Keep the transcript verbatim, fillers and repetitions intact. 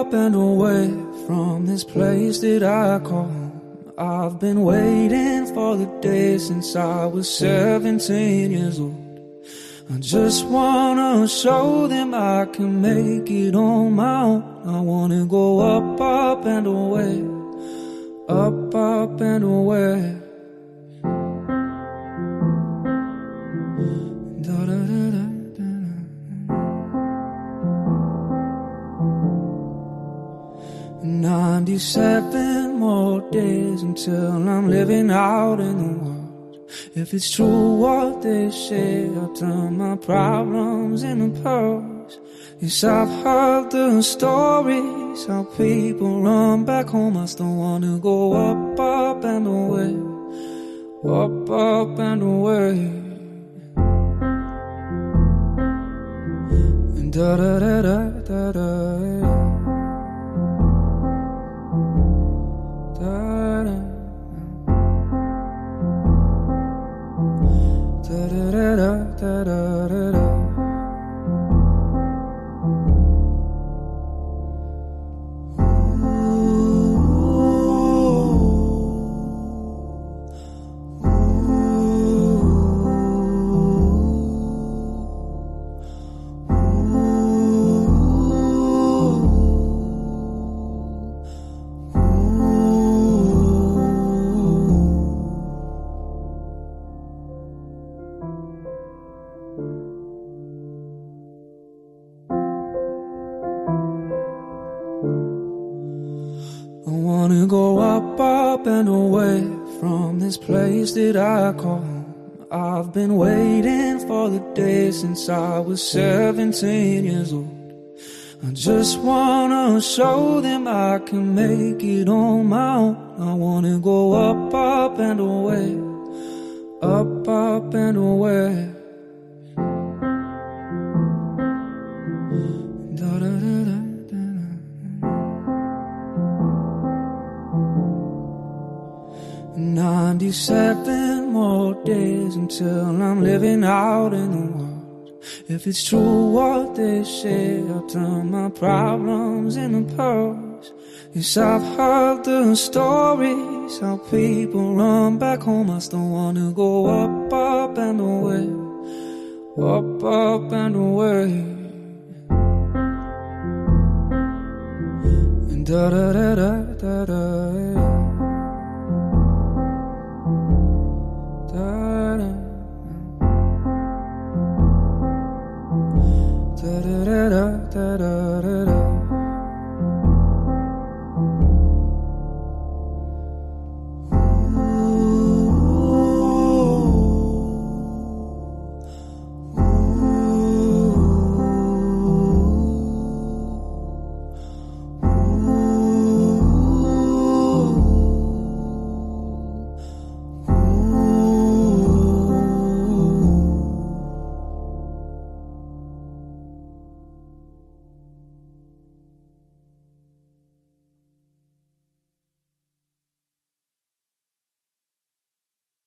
up and away from this place that I call home. I've been waiting for the day since I was seventeen years old. I just wanna show them I can make it on my own. I wanna go up, up and away, up, up and away. Da, da, da, da, da, da. ninety-seven more days until I'm living out in the world. If it's true what they say, I'll turn my problems into pearls. Yes, I've heard the stories, how people run back home. I still wanna go up, up and away, up, up and away. Da da da da da da, da da. Da da da da da da da. I wanna go up, up and away from this place that I call home. I've been waiting for the day since I was seventeen years old. I just wanna show them I can make it on my own. I wanna go up, up and away, up, up and away. Da da da da. ninety-seven more days until I'm living out in the world. If it's true what they say, I'll turn my problems into pearls. Yes, I've heard the stories, how people run back home. I still wanna go up, up and away, up, up and away. Da da da da da da.